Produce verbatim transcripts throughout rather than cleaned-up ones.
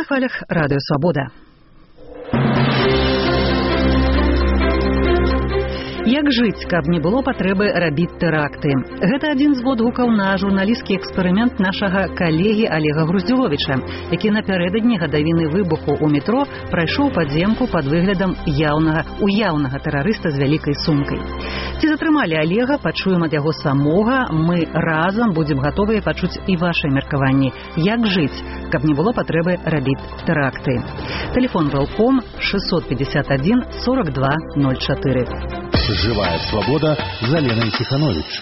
На хвалях радыё Свабода. Як жыць, каб не было патрэбы рабіць тэракты? Гэта адзін з водгукаў на журналісцкі эксперымент нашага калегі Олега Груздзіловіча, які напярэдадні гадавіны выбуху ў метро прайшоў падземку пад выглядам яўнага уяўнага тэрарыста з вялікай сумкай. Ці затрымалі Олега, пачуем ад яго самога. Мы разам будзем гатовыя пачуць і вашыя меркаванні. Як жыць, каб не было патрэбы рабіць тэракты? Тэлефон вэлком шестьсот пятьдесят один сорок два ноль четыре. Живая свобода з Аленай Тиханович.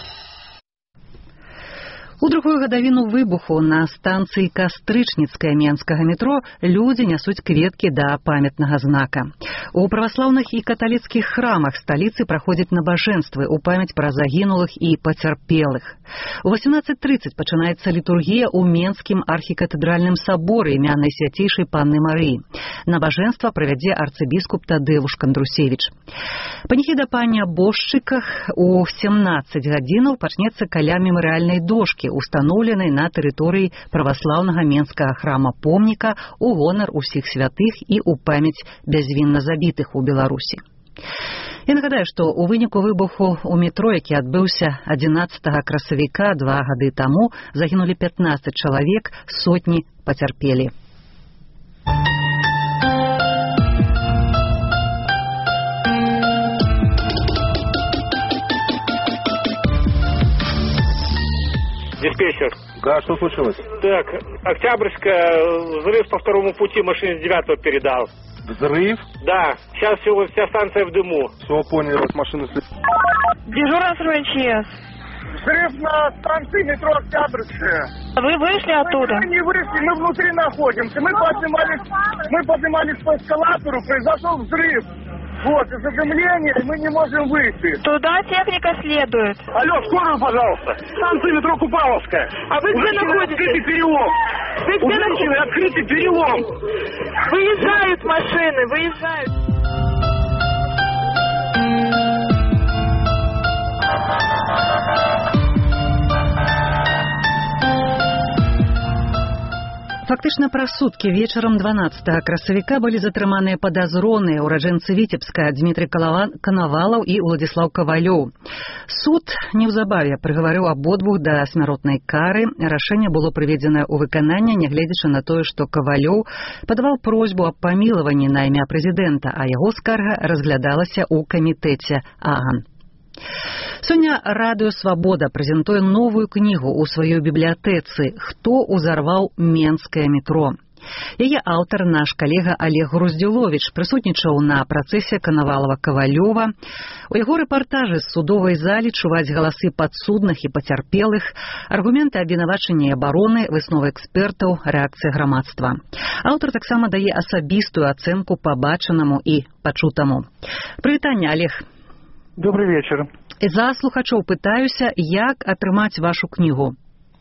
У другую гадавіну выбуху на станцыі Кастрычніцкая менскага метро людзі нясуць кветкі да памятнага знака. У праваслаўных і каталіцкіх храмах сталіцы праходзяць набажэнствы ў памяць пра загінулых і пацярпелых. У восемнадцать тридцать пачынаецца літургія ў Менскім архікатэдральным саборы імя Найсвяцейшай Панны Марыі. Набажэнства правядзе арцыбіскуп Тадеуш Кандрусевіч. Паніхіда па нябожчыках у семнадцать гадзінаў пачнецца каля мемарыяльнай дошкі, установленной на тэрыторыі праваслаўнага менскага храма-помніка у гонар усіх святых і ў памяць бязвінна забітых у Беларусі. Я нагадаю, што ў выніку выбуху ў метро, які адбыўся адзінаццатага красавіка два гады таму, загінулі пятнаццаць чалавек, сотні пацярпелі. Диспетчер. Да, что случилось? Так, Октябрьская, взрыв по второму пути, машина с девятого передал. Взрыв? Да, сейчас всего вся станция в дыму. Все, поняли, вас машина след... Дежурный МЧС. Взрыв на станции метро Октябрьская. Вы вышли оттуда? Мы не вышли, мы внутри находимся. Мы поднимались, мы поднимались по эскалатору, произошел взрыв. Вот, задымление, мы не можем выйти. Туда техника следует. Алло, скорую, пожалуйста. Станция метро Купаловская. А вы где находитесь? Открытый перелом. Вы где находитесь? Открытый перелом. Выезжают машины, выезжают. Фактычна праз суткі вечарам дванаццатага красавіка былі затрыманыя падазроныя ураджэнцы Віцебска Дмітрый Канавалаў і Уладзіслаў Кавалёў. Суд неўзабаве прыгаварыў абодвух да смяротнай кары. Рашэнне было прыведзенае ў выкананне, нягледзячы на тое, што Кавалёў падаваў просьбу аб памілаванні на імя прэзідэнта, а яго скарга разглядалася ў камітэце АГАН. Сёння радыё Свабода прэзентуе новую кнігу ў сваёй бібліятэцы «Хто узарваў менскае метро». Яе аўтар, наш калега Олег Груздзіловіч, прысутнічаў на працэсе Канавалава-Кавалёва. У яго рэпартажы з судовай залі чуваць галасы падсудных і пацярпелых, аргументы абвінавачання і абароны, высновы экспертаў, рэакцыя грамадства. Аўтар таксама дае асабістую ацэнку пабачанаму і пачутаму. Прывітанне, Олег. Добрый вечер. За слухачоў пытаюся, як атрымаць вашу кнігу.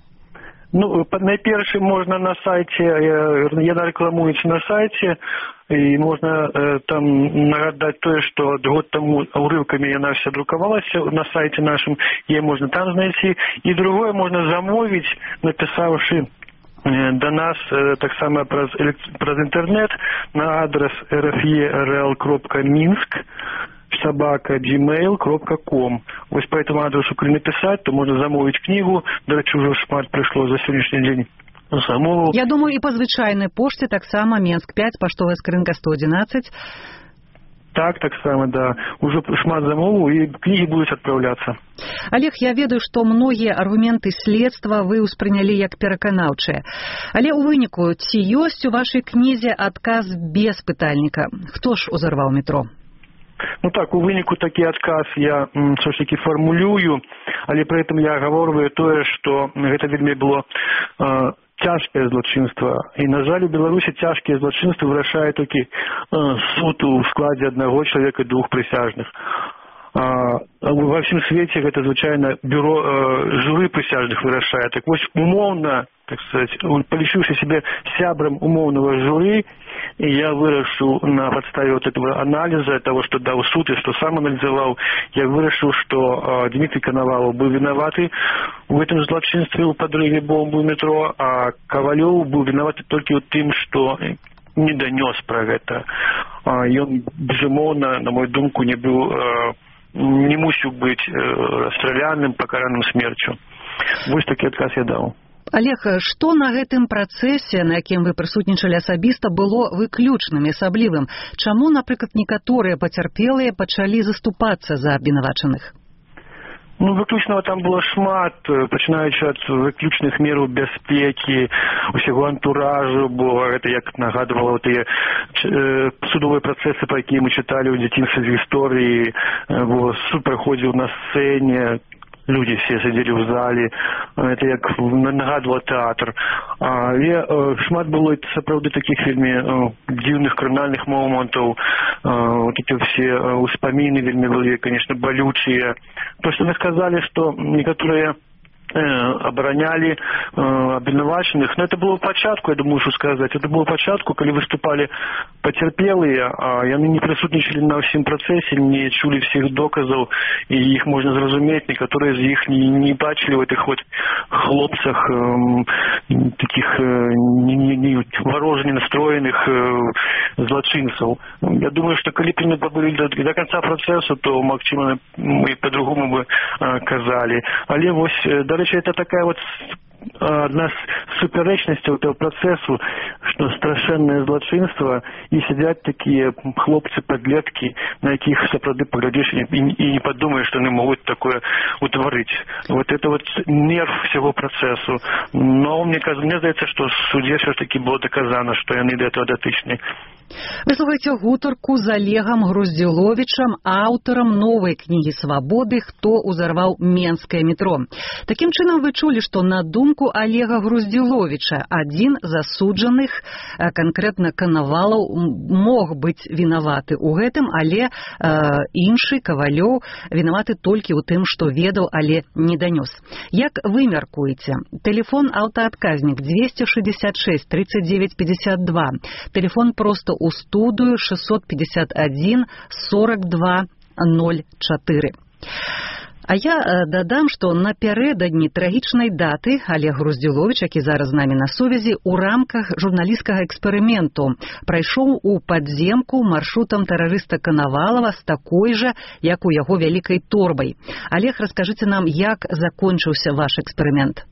Ну, найперш можна на сайце, яна рэкламуецца на сайце, і можна э, там нагадаць тое, што год таму урывкамі яна вся друкавалася на сайце нашым, яе можна там знайсці, і другое можна замовіць, напісаўшы до нас э, таксама праз, праз інтэрнэт на адрес эр эф е эр эл кропка мінск собака джимейл кропка ком. Вось по этому адресу, калі написать, то можно замовить книгу. До речі, уже шмат пришло за сегодняшний день. Самого. Я думаю, и по звычайной почте так само Менск пять, поштовая скринка сто одиннадцать. Так, так само, да. Уже шмат замову, и книги будут отправляться. Олег, я ведаю, што многія аргументы следства вы ўспрынялі як пераканаўчыя. Але ў выніку, ці ёсць у вашай кнізе адказ без пытальніка? Хто ж узарваў метро? Ну так, у выніку такі адказ я все ж таки фармулюю, але при этом я агаворваю тое, што гэта вельмі было э, цяжкае злачынства. І, на жаль, у Беларусі цяжкія злачынствы вырашае толькі э, суд у складзе аднаго чалавека і двух прысяжных. А, во всем свете это звычайно бюро э, журы присяжных вырашае. Так вось умоўна, так сказать, полічыўшы себе сябрам умоўнага журы, и я вырашу на подставе вот этого анализа, того, что дал суд и что сам анализовал, я вырашу, что э, Дмитрий Коновалов был виноватый в этом злочинстве, в подрыве бомбы в метро, а Ковалев был виноват только вот тем, что не данёс пра гэта. Ён, безумоўна, на мою думку, не быў, не мусіў быць расстраляным, пакараным смерцю. Вось такі адказ я даў. Олег, што на гэтым працэсе, на якім вы прысутнічалі асабіста, было выключным і асаблівым? Чаму, напрыклад, некаторыя пацярпелыя пачалі заступацца за абвінавачаных? Ну, выключнага там было шмат, пачынаючы ад выключных мераў бяспекі, усяго антуражу, бо гэта, як нагадвала, тыя судовыя працэсы, па якія мы чыталі ў дзяцінстве з гісторыі, бо суд праходзіў на сцэне, люди все сидели в зале, это як нагадывало театр. Але шмат было сапраўды таких вельмі дзіўных крымінальных момантаў, вот эти все успаміны вельмі былі, конечно, болючие. То, что мы сказали, что некоторые обороняли обвинуваченных, но это было в початку, я думаю, что сказать, это было в початку, когда выступали потерпелые, а яны не присутничали на всем процессе, не чули всех доказов, и их можно зразуметь, некоторые из них не, не бачили в этих вот хлопцах э, таких э, не, не, не ворожне настроенных э, злочинцев. Я думаю, что когда бы мы побыли до, до конца процесса, то, максимум, мы по-другому бы э, казали. Але вось, до речі, это такая вот одна з суперечнасцяў этого працэсу, што страшэннае злачынства, і сядзяць такія хлопцы-падлеткі, на якіх сапраўды паглядзіш і, і не падумаеш, што яны могуць такое утварыць. Вот это вот нерв всего працэсу. Но мне, мне здаецца, што в суде все ж таки было доказано, што яны да этого датычны. Вы слухаеце гутарку з Олегам Груздзіловічам, аўтарам новай кнігі «Свабоды. Хто узарваў Менскае метро». Такім чынам вы чулі, што на думку Олега Груздзіловіча адзін з асуджаных, канкрэтна Канавалаў, мог быць вінаваты ў гэтым, але э, іншы, Кавалёў, вінаваты толькі ў тым, што ведаў, але не данёс. Як вы мяркуеце? Тэлефон аўтаадказнік двести шестьдесят шесть тридцать девять пятьдесят два. Тэлефон проста у студыю шестьсот пятьдесят один сорок два ноль четыре. А я дадам, што напярэдадні трагічнай даты Олег Груздзіловіч, які зараз з намі на сувязі, у рамках журналісцкага эксперыменту прайшоў у падземку маршрутам тэрарыста Канавалава з такой жа, як у яго вялікай торбай. Олег, раскажыце нам, як закончыўся ваш эксперымент?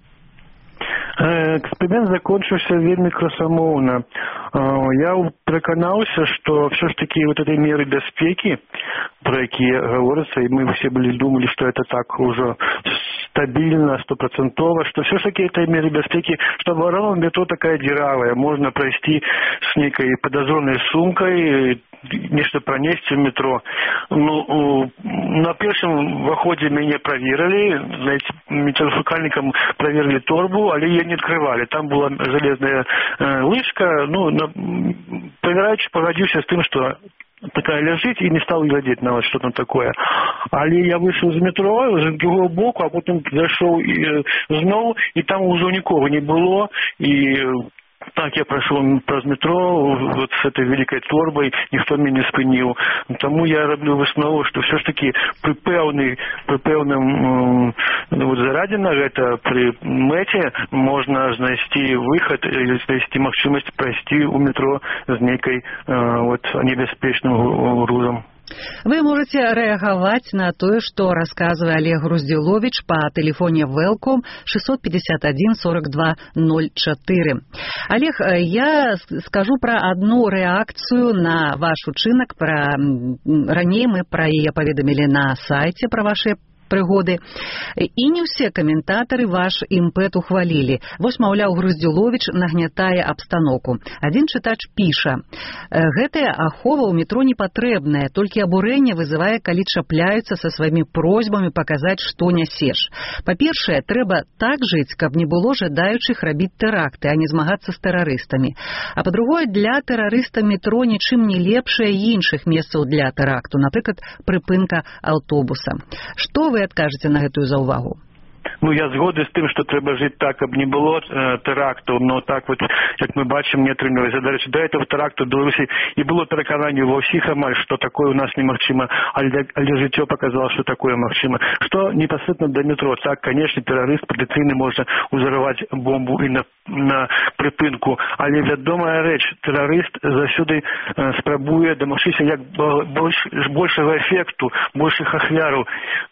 Эксперимент закончился вельмі красамоўна. Я пераканаўся, что все ж таки вот этой меры бяспеки, про якія гаворыцца, и мы все были думали, что это так уже стабильно, стопроцентово, что все ж таки этой меры бяспеки, что оборона метро такая дзіравая, можно пройти с некой подозренной сумкой, нешта пронесці в метро. Ну, на першым выходе меня проверили, знаете, металлофукальником проверили торбу, але ее не открывали. Там была железная э, лыжка, ну, на, проверяючи, погодился с тем, что такая лежит, и не стал глядеть на вот что там такое. Але я вышел из метро, з другого боку, а потом зашел и знов, и там уже никого не было, и так я пройшов праз метро вот с этой великой торбой, ніхто мяне не спыніў. Тому я раблю выснову, что все ж таки при пэўнай при пэўным э, вот заради на гэта при мэце можна знайсці выход, знайсці магчымасць прайсці у метро з нейкай э, вот небяспечным грузам. Вы можете рэагаваць на тое, што расказвае Олег Груздзіловіч па тэлефоне Велком шестьсот пятьдесят один сорок два ноль четыре. Олег, я скажу пра адну рэакцыю на ваш учынак. Пра... Раней мы пра яе паведамілі на сайце, пра вашыя прыгоды. І не ўсе каментатары ваш імпэт ухвалілі. Вось, маўляў, Груздзіловіч нагнятае абстаноўку. Адзін чытач піша: гэтая ахова ў метро не патрэбная, толькі абурэнне вызывае, калі чапляюцца са сваімі просьбамі паказаць, што нясеш. Па-першае, трэба так жыць, каб не было жадаючых рабіць тэракты, а не змагацца з тэрарыстамі. А па-другое, для тэрарыста метро нічым не лепшае іншых месцаў для тэракту, напрыклад, прыпынка аўтобуса. Што вы адкажаце на гэтую заўвагу? Ну, я згоден з тим, що треба жити так, каб не було е, теракту, но так от, як ми бачимо, не отрималося. До речі, до цього теракту в Білорусі і було переконання во всіх амаль, що таке у нас немагчимо, але, але життя показало, що таке можливо. Що непосредственно до метро, так, звісно, терорист потенційно може узорвати бомбу і на, на припинку, але відома реч, терорист завжди е, спробує домогтися як більш, більшого ефекту, більших ахвярів.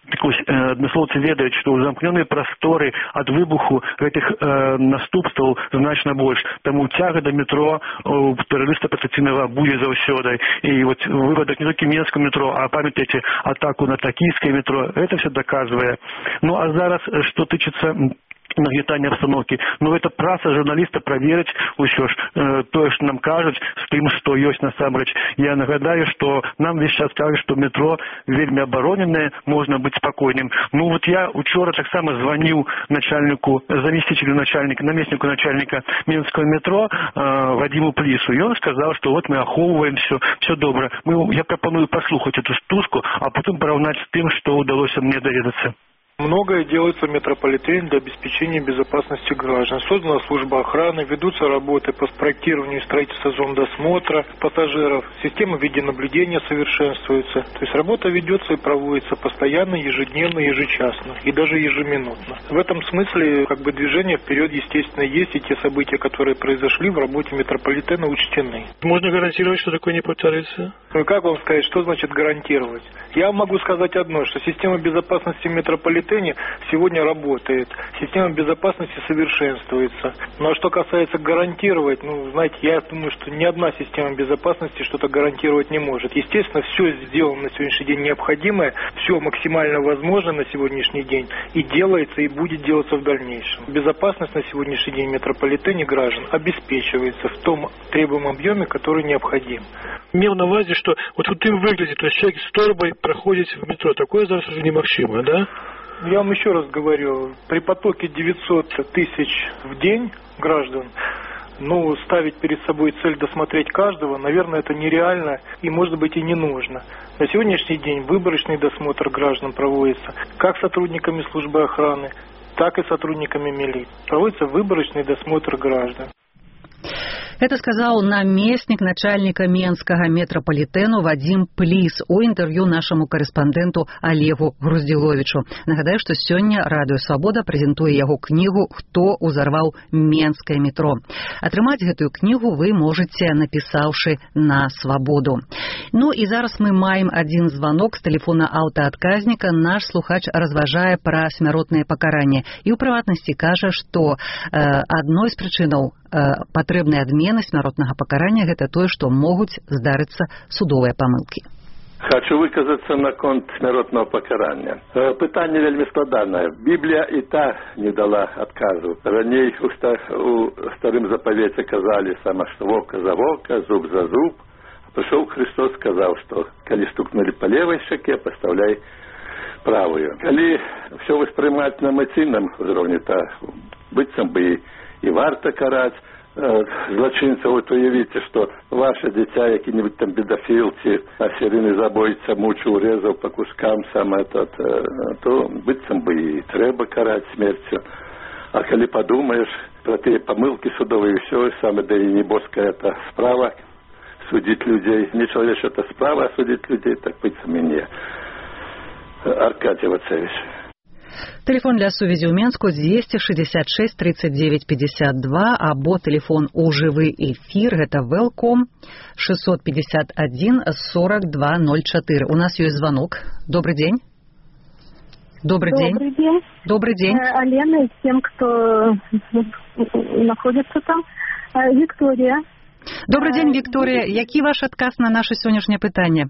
Адмыслоўцы ведаюць, што ў замкнёныя прасторы ад выбуху гэтых э, наступстваў значна больш. Таму цяга да метро у тэрарыста патэнцыйнага будзе заўсёды. І вот выпадак не толькі мінскага метро, а памятаеце атаку на токійскае метро, это все доказвае. Ну а зараз, што тычыцца нагнетання обстановки. Ну, это праца журналіста праверыць усё ж э, тое, што нам кажуць, з тым, што ёсць насамрэч. Я нагадаю, што нам весь час кажуць, што метро вельмі абароненае, можна быць спакойным. Ну, вот я учора таксама званіў начальніку, заместителю начальника, наместнику начальника Минского метро э, Вадиму Плису. И он сказал, что вот мы ахоўваем все, все добра. Мы, я пропоную послухать эту стужку, а потом поравнать с тем, что удалось мне доведаться. Многое делается в метрополитене для обеспечения безопасности граждан. Создана служба охраны, ведутся работы по спроектированию и строительству зон досмотра пассажиров, система видеонаблюдения совершенствуется. То есть работа ведется и проводится постоянно, ежедневно, ежечасно и даже ежеминутно. В этом смысле как бы движение вперед, естественно, есть, и те события, которые произошли в работе метрополитена, учтены. Можно гарантировать, что такое не повторится? Ну как вам сказать, что значит гарантировать? Я могу сказать одно, что система безопасности в метрополитене сегодня работает. Система безопасности совершенствуется. Ну а что касается гарантировать, ну, знаете, я думаю, что ни одна система безопасности что-то гарантировать не может. Естественно, все сделано на сегодняшний день необходимое, все максимально возможно на сегодняшний день и делается, и будет делаться в дальнейшем. Безопасность на сегодняшний день в метрополитене граждан обеспечивается в том требуемом объеме, который необходим. Имел на увазі, что вот вот им выглядит, то есть человек с торбой проходит в метро. Такое зараз уже немагчыма, да? Я вам еще раз говорю, при потоке девятьсот тысяч в день граждан, ну, ставить перед собой цель досмотреть каждого, наверное, это нереально и, может быть, и не нужно. На сегодняшний день выборочный досмотр граждан проводится как сотрудниками службы охраны, так и сотрудниками милиции. Проводится выборочный досмотр граждан. Это сказал наместник начальника Менскага метрополітэну Вадим Пліс у інтэрв'ю нашаму корэспандэнту Олегу Груздзіловічу. Нагадаю, што сёння Радыё Свабода прэзентуе яго кнігу «Хто узарваў Менскае метро». Атрымаць гэтую кнігу вы можете, напісаўшы на Свабоду. Ну і зараз мы маем адзін званок з тэлефона аўтаадказніка. Наш слухач разважае пра смяротнае пакаранне і ў прыватнасці кажа, што э, адной з прычынаў э, патрэбнай адмены смяротнага пакарання гэта тое, што могуць здарыцца судовыя памылкі. Хочу выказаться на конт смяротного покарания. Пытание вельми складанное. Библия и та не дала отказу. Ранее у, ста, у старым заповете казали само, что вока за вока, зуб за зуб. Пришел Христос, сказал, что коли стукнули по левой щеке, поставляй правую. Коли все воспринимать на эмоциональном уровне, то быццам бы и, и варто карать злочинцев, вот уявите, что ваше дитя, який-нибудь там педофил, а серийный забойца мучу урезал по кускам сам этот, то быццам бы и треба карать смертью. А коли подумаешь про те помылки судовые, все, самое, да и небоская это справа судить людей, не человек, это справа судить людей, так быццам и не. Аркадий Вацевич. Телефон для сувязі ў Менску двести шестьдесят шесть тридцать девять пятьдесят два, або телефон у жывы эфир, гэта Велком шестьсот пятьдесят один сорок два ноль четыре. У нас есть звонок. Добрый день. Добрый, Добрый день. день. Добрый день. Э, Алена и всем, кто находится там. Э, Виктория. Добрый день, Э, Виктория. Які ваш адказ на наше сённяшняе пытанне?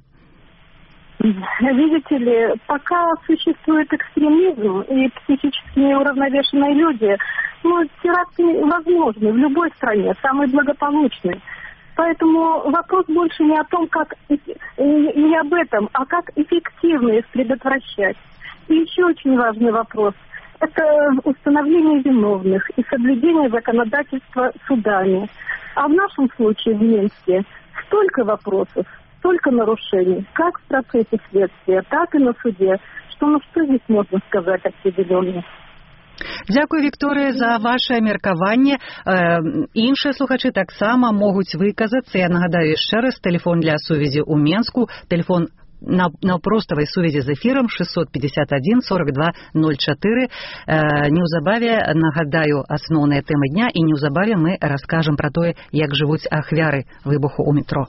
Видите ли, пока существует экстремизм и психически неуравновешенные люди, ну, теракты возможны в любой стране, самый благополучный. Поэтому вопрос больше не о том, как, не об этом, а как эффективно их предотвращать. И еще очень важный вопрос – это установление виновных и соблюдение законодательства судами. А в нашем случае в Минске столько вопросов, столько нарушений, как в процессе следствия, так и на суде, что ну что здесь можно сказать определенно? Дзякуй, Вікторыя, за вашае меркаванне. Іншыя слухачы таксама могуць выказацца. Я нагадаю яшчэ раз, тэлефон для сувязі ў Менску, тэлефон на, на проставай сувязі з эфірам шестьсот пятьдесят один сорок два ноль четыре. Неўзабаве нагадаю асноўныя тэмы дня, і неўзабаве мы раскажам пра тое, як жывуць ахвяры выбуху ў метро.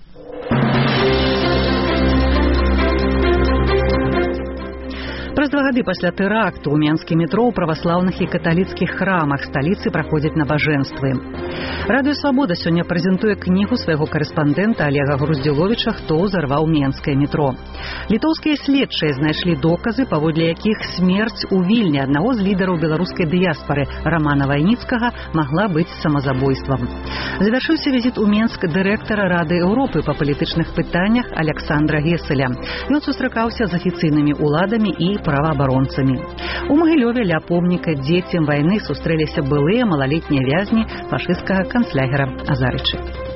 Праз два гады пасля тэракту ў менскім метро ў праваслаўных і каталіцкіх храмах сталіцы праходзяць набажэнствы. Радыё Свабода сёння прэзентуе кнігу свайго карэспандэнта Олега Груздзіловіча «Хто ўзарваў менскае метро». Літоўскія следчыя знайшлі доказы, паводле якіх смерць у Вільні аднаго з лідараў беларускай дыяспары Рамана Вайніцкага магла быць самазабойствам. Завяршыўся візіт у Менск дырэктара Рады Еўропы па палітычных пытаннях Александра Геселя. Ён сустракаўся з афіцыйнымі ўладамі і праваабаронцамі. У Магілёве ля помніка дзецям вайны сустрэліся былыя малалетнія вязні фашысцкага канцлягера Азарычы.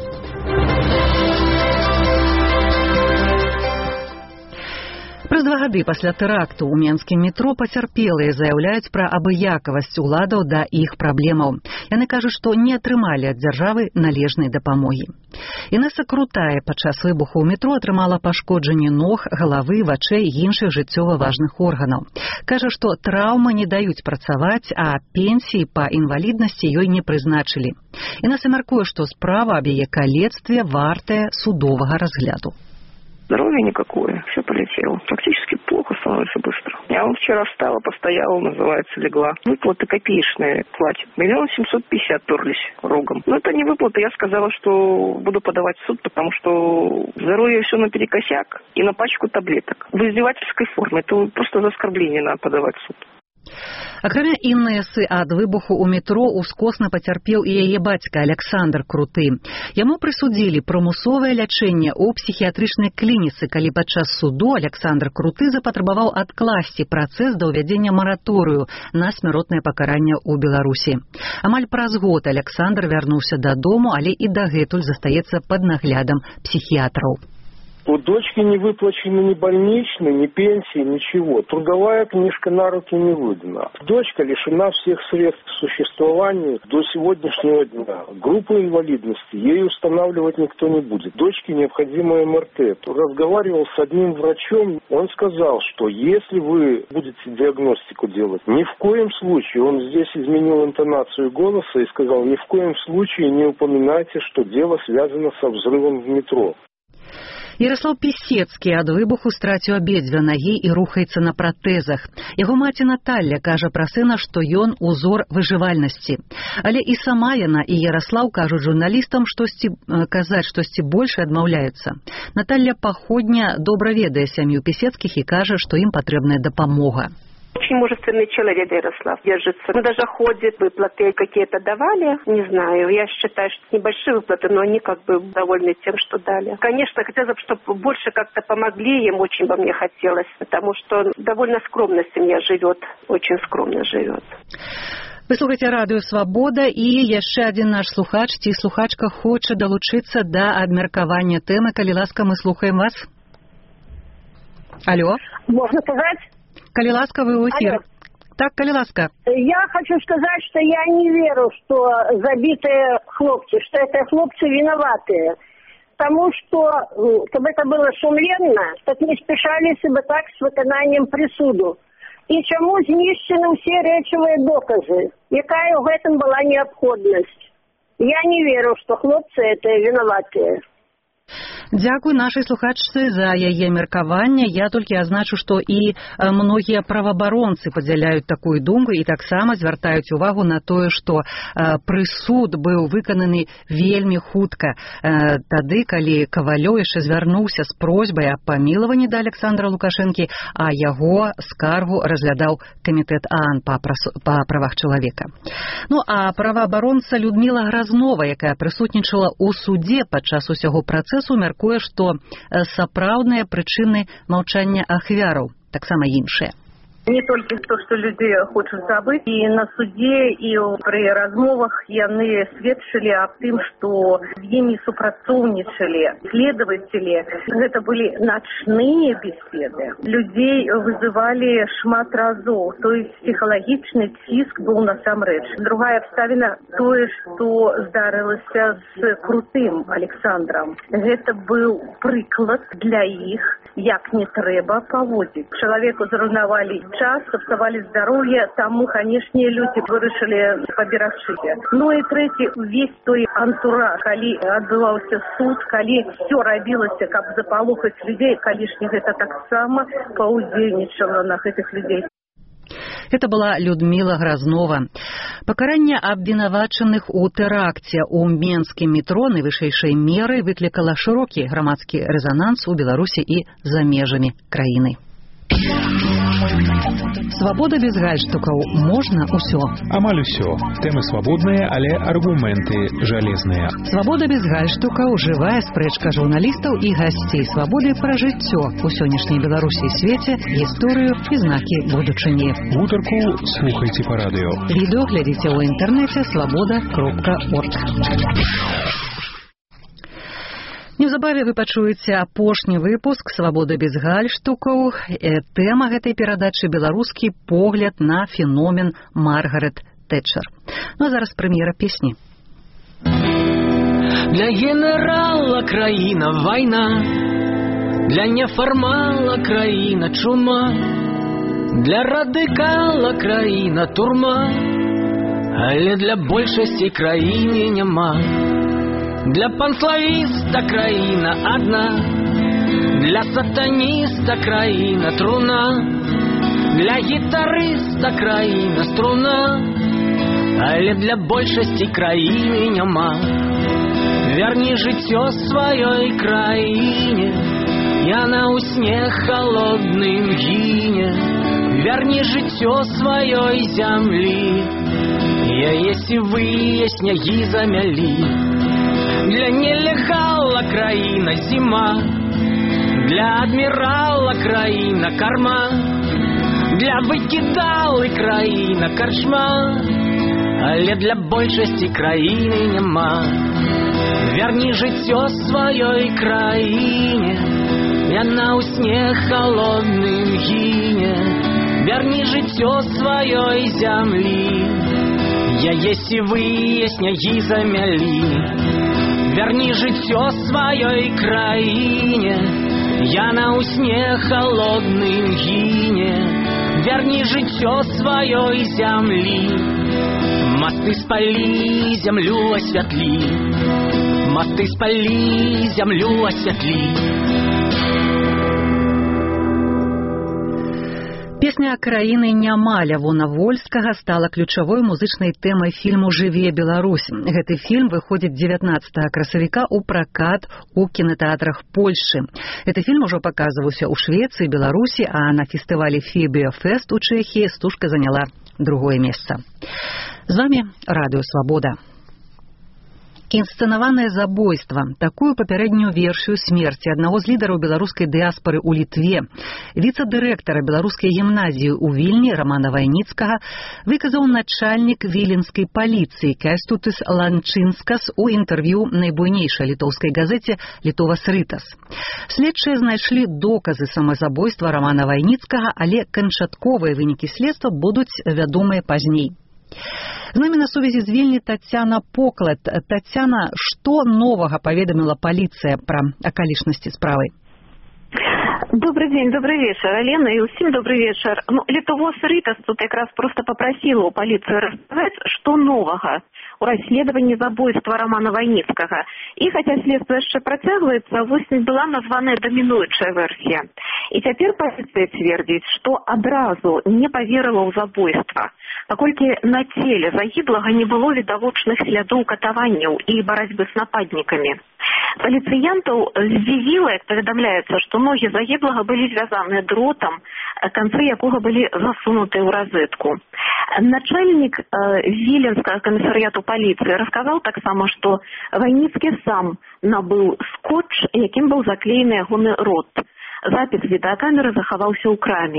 Праз два гады пасля тэракту ў менскім метро пацярпелыя заяўляюць пра абыякавасць уладаў да іх праблемаў. Яны кажуць, што не атрымалі ад дзяржавы належнай дапамогі. Інесса Крутая падчас выбуху ў метро атрымала пашкоджанне ног, галавы, вачэй і іншых жыццёва важных органаў. Кажа, што траўмы не даюць працаваць, а пенсіі па інваліднасці ёй не прызначылі. Інесса мяркуе, што справа аб яе калецтве вартая судовага разгляду. Здоровья никакое, все полетело. Практически плохо становится быстро. Я вот вчера встала, постояла, называется, легла. Выплаты копеечные платят. Миллион семьсот пятьдесят перлись рогом. Но это не выплаты. Я сказала, что буду подавать в суд, потому что здоровье все наперекосяк и на пачку таблеток. В издевательской форме. Это просто за оскорбление надо подавать в суд. Акрамя Інесы ад выбуху ў метро ускосна пацярпеў і яе бацька Александр Круты. Яму прысудзілі прымусовае лячэнне ў псіхіятрычнай клініцы, калі падчас суду Александр Круты запатрабаваў адкласці працэс да ўвядзення мараторыю на смяротнае пакаранне ў Беларусі. Амаль праз год Александр вярнуўся дадому, але і дагэтуль застаецца пад наглядам психиатров. У дочки не выплачены ни больничный, ни пенсии, ничего. Трудовая книжка на руки не выдана. Дочка лишена всех средств к существованию до сегодняшнего дня. Группу инвалидности ей устанавливать никто не будет. Дочке необходимо эм эр тэ. Разговаривал с одним врачом, он сказал, что если вы будете диагностику делать, ни в коем случае, он здесь изменил интонацию голоса и сказал, ни в коем случае не упоминайте, что дело связано со взрывом в метро. Ярослав Пісецкі ад выбуху страціў абедзве нагі і рухаецца на пратэзах. Яго маці Наталля кажа пра сына, што ён узор выжывальнасці. Але і сама яна, і Ярослав кажуць журналістам, штосьці казаць, штосьці больш адмаўляюцца. Наталля Паходня добра ведае сям'ю Пісецкіх і кажа, што ім патрэбная дапамога. Очень мужественный человек Ярослав, держится. Он даже ходит, выплаты какие-то давали, не знаю. Я считаю, что небольшие выплаты, но они как бы довольны тем, что дали. Конечно, хотелось бы, чтобы больше как-то помогли им, очень бы мне хотелось, потому что довольно скромно семья живет, очень скромно живет. Вы слухаеце радыё Свабода, і яшчэ адзін наш слухач ці слухачка хоча далучыцца да абмеркавання тэмы. Калі ласка, мы слухаем вас. Алло. Можно сказать? Калі ласка, вы ў эфір. Так, калі ласка. Я хочу сказать, что я не верю, что забитые хлопцы, что это хлопцы виноватые. Потому что, чтобы это было сумленно, так не спешались бы так с виконанням присуду. И чему знищены все речевые доказы? Какая в этом была необходимость? Я не верю, что хлопцы это виноватые. Дзякуй нашай слухачцы за яе меркаванне. Я толькі азначу, што і многія праваабаронцы падзяляюць такую думку і таксама звяртаюць увагу на тое, што прысуд быў выкананы вельмі хутка. Тады, калі Кавалёў яшчэ звярнуўся з просьбай аб памілаванні да Александра Лукашэнкі, а яго скаргу разглядаў камітэт ААН па правах чалавека. Ну, а праваабаронца Людміла Гразнова, якая прысутнічала ў судзе падчас усяго працэсу, мяркуе, што сапраўдныя прычыны маўчання ахвяраў таксама іншыя. Не толькі то, што людзі хочуць забыць, і на судзе, і пры размовах яны сведчылі аб тым, што з імі супрацоўнічалі следователи. Гэта былі начныя беседы. Людзей вызывалі шмат разоў, то есть псіхалагічны ціск быў насамрэч. Другая абставіна тое, што здарылася з Крутым Александром. Гэта быў прыклад для іх, як не трэба паводзіць. Чалавеку зруйнавалі час, сапсавалі здароўе, таму, канешне, людзі вырашылі паберагчы. Ну і трэці, увесь той антураж, калі адбываўся суд, калі все рабілася, каб запалохаць людзей, калішне гэта таксама паўдзельнічала на гэтых людзей. Это была Людмила Грознова. Пакаранне абвінавачаных у тэракце ў менскім метро найвышэйшай меры выклікала шырокі грамадскі рэзананс у Беларусі і за межамі краіны. Свабода без гальштукаў. Можна ўсё. Амаль усё. Тэмы свабодныя, але аргументы жалезныя. Свабода без гальштукаў. Жывая спрэчка журналістаў і гасцей свабоды пра жыццё у сённяшняй Беларусі і свеце, гісторыю і знакі будучыні. Гутарку слухайце па радыё. Відэо глядзіце ў інтэрнэце свабода кропка орг. Неўзабаве вы пачуеце апошні выпуск «Свабода без гальштукаў». Тэма гэтай перадачы – беларускі погляд на феномен Маргарет Тэтчер. Ну а зараз прэм'ера песні. Для генерала краіна вайна, для нефармала краіна чума, для радыкала краіна турма, але для большасці краіны няма. Для панславіста краіна адна, для сатаніста краіна труна, для гітарыста краіна струна, але для большасці краіны няма. Верні жыццё сваёй краіне, яна ў снег халодным гіне. Верні жыццё сваёй зямлі, яе сівыя снягі замялі. Для нелегала краіна зіма, для адмірала краіна карма, для выкідалы краіна карчма, але для большасці краіны няма. Верні жыццё сваёй краіне, яна ў снег халодным гіне. Верні жыццё сваёй зямлі, яе сівыя снягі замялі. Верні жыццё сваёй краіне, яна ў снег халодным гіне. Верні жыццё сваёй зямлі, масты спалі, зямлю асвятлі, масты спалі, зямлю асвятлі. Песня краіны няма Лявона Вольскага стала ключавой музычнай тэмай фільму «Жыве Беларусь». Гэты фільм выходзіць дзевятнаццатага красавіка ў пракат у кінатэатрах Польшчы. Гэты фільм ужо паказваўся ў Швецыі, Беларусі, а на фестывалі Фібіафест у Чэхіі стужка заняла другое месца. З вами Радыё Свабода. Інсцэнаванае забойства. Такую папярэднюю версію смерці аднаго з лідараў беларускай дыяспары ў Літве, віцэ-дырэктара беларускай гімназіі ў Вільні Рамана Вайніцкага, выказаў начальнік віленскай паліцыі Кястутыс Ланчынскас у інтэрв'ю найбуйнейшай літоўскай газеце «Літовас Рытас». Следчыя знайшлі доказы самазабойства Рамана Вайніцкага, але канчатковыя вынікі следства будуць вядомыя пазней. З намі на сувязі з Вільні Тацяна Поклад. Тацяна, што новага паведаміла паліцыя пра акалічнасці справы? Добрый день, добрый вечер, Алена, и всем добрый вечер. Ну, Литовос Ритас тут как раз просто попросила у полиции рассказать, что нового у расследовании забойства Романа Вайніцкага. И хотя следствие еще протягивается, восемь была названа доминующая версия. И теперь полиция твердит, что одразу не поверила в забойство, паколькі на теле загиблого не было відавочных слядоў катаванняў и борьбы с нападниками. Полициянтов здзівіла, як паведамляецца, што ногі загіблага былі звязаныя дротам, канцы якога былі засунутыя ў розетку. Начальник э, Віленскага камісарыяту паліцыі расказаў таксама, што Вайніцкі сам набыў скотч, якім быў заклеены ягоны рот. Запіс відэакамеры захаваўся ў краме.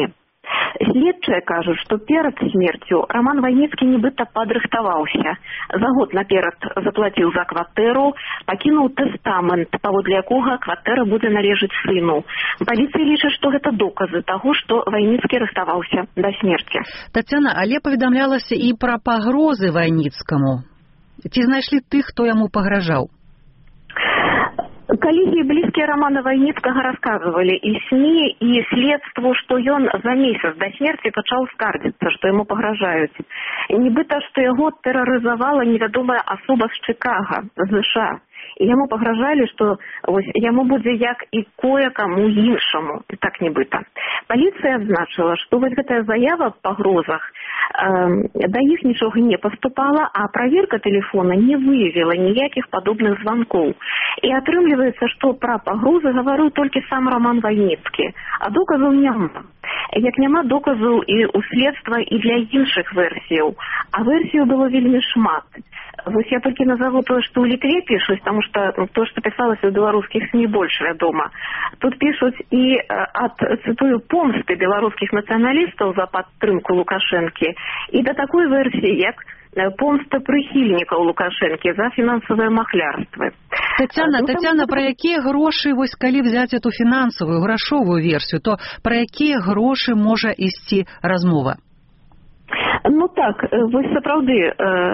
Следчыя кажуць, што перад смерцю Роман Войніцкі нібыта падрыхтаваўся. За год наперад заплаціў за кватэру, пакінуў тэстамент, паводле якога кватэра будзе належыць сыну. Паліцыя лічыць, што гэта доказы таго, што Войніцкі рыхтаваўся да смерці. Тацяна, але паведамлялася і пра пагрозы Войніцкаму. Ці знайшлі тых, хто яму пагражаў? Коллеги близкие Романа Войніцкага рассказывали и СМИ, и следству, что он за месяц до смерти пачаў скардзіцца, что ему пагражаюць. Нібыта, што яго тэрарызавала невядомая асоба з Чикаго, з США. І яму пагражалі, што вось, яму будзе як і кое-каму іншаму. І так нібыта. Паліцыя адзначыла, што вось гэтая заява аб пагрозах э, да іх нічога не паступала, а праверка тэлефона не выявіла ніякіх падобных званкоў. І атрымліваецца, што пра пагрозы гаварыў толькі сам Роман Войніцкі, а доказаў няма. Як няма доказаў і ў следства і для іншых версіяў, а версіяў было вельмі шмат. Вось я толькі назову тое, што ў Літве пішуць, таму што то, што пісалася ў беларускіх СМІ, больш вядома. Тут пішуць і ад, цытую, помсты беларускіх нацыяналістаў за падтрымку Лукашэнкі і да такой версіі, як помста прыхільнікаў Лукашэнкі за фінансавае махлярства. Тацяна, ну, Тацяна, там... пра якія грошы, вось калі взяць эту фінансавую, грашовую версію, то пра якія грошы можа ісці размова? Ну так, вось сапраўды,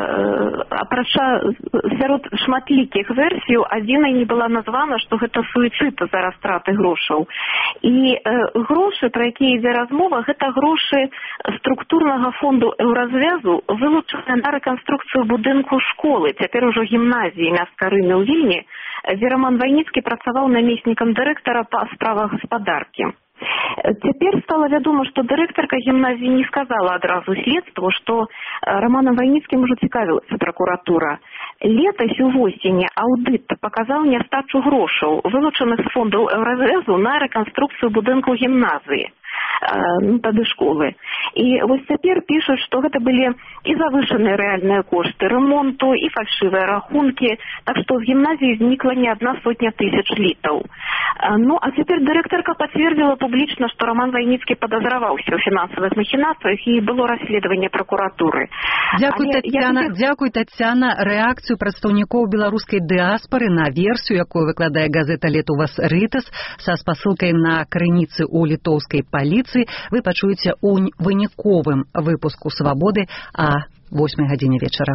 апрача сярод шматлікіх версіяў, адзінай не была названа, што гэта суіцыд за растраты грошаў. І грошы, пра якія ідзе размова, гэта грошы структурнага фонду Еўразвязу, вылучаныя на рэканструкцыю будынку школы, цяпер ужо гімназіі Мяскарыны ў Вільні, дзе Роман Войніцкі працаваў намеснікам дырэктара па справах гаспадаркі. Цяпер стала вядома, што дырэктарка гімназіі не сказала адразу следству, што Романом Войніцкім ужо цікавілася пракуратура. Летась увосені аўдыт паказаў нястачу грошаў, вылучаных з фондаў Еўразвязу на рэканструкцыю будынку гімназіі, ну, тады школы. І вось цяпер пішуць, што гэта былі і завышаныя рэальныя кошты ремонту, і фальшывыя рахункі, так што з гімназіі знікла не адна сотня тысяч літаў. Ну, а цяпер дырэктарка пацвердзіла публічна, што Роман Войніцкі падазраваўся ў фінансавых махінацыях і было расследаванне пракуратуры. Дзякуй, Але Тацяна, я... дзякуй, Тацяна. Рэакцыю прадстаўнікоў беларускай дыаспары на версію, якую выкладае газета «Летувас Рытас» са спасылкай на крыніцы ў літоўскай паліцыі, вы пачуеце ў выніковым выпуску «Свабоды» а восьмай гадзіне вечара.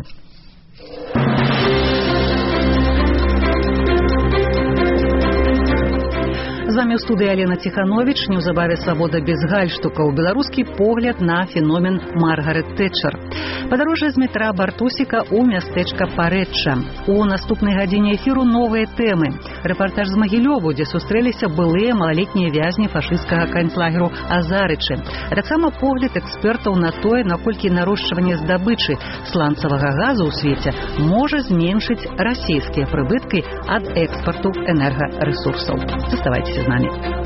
З вами ў студыі Алена Ціхановіч. Неўзабаве «Свабода без гальштукаў». Беларускі погляд на феномен Маргарет Тэтчер. Падарожжа з метра Бартусіка ў мястэчка Парэчча. У наступнай гадзіне эфіру новыя тэмы. Рэпартаж з Магілёву, дзе сустрэліся былыя малалетнія вязні фашысцкага канцлагеру Азарычы. А таксама погляд экспертаў на тое, наколькі нарошчванне здабычы сланцавага газу ў свеце можа зменшыць расійскія прыбыткі ад экспарту энергарэсурсаў. Заставайтеся з нами.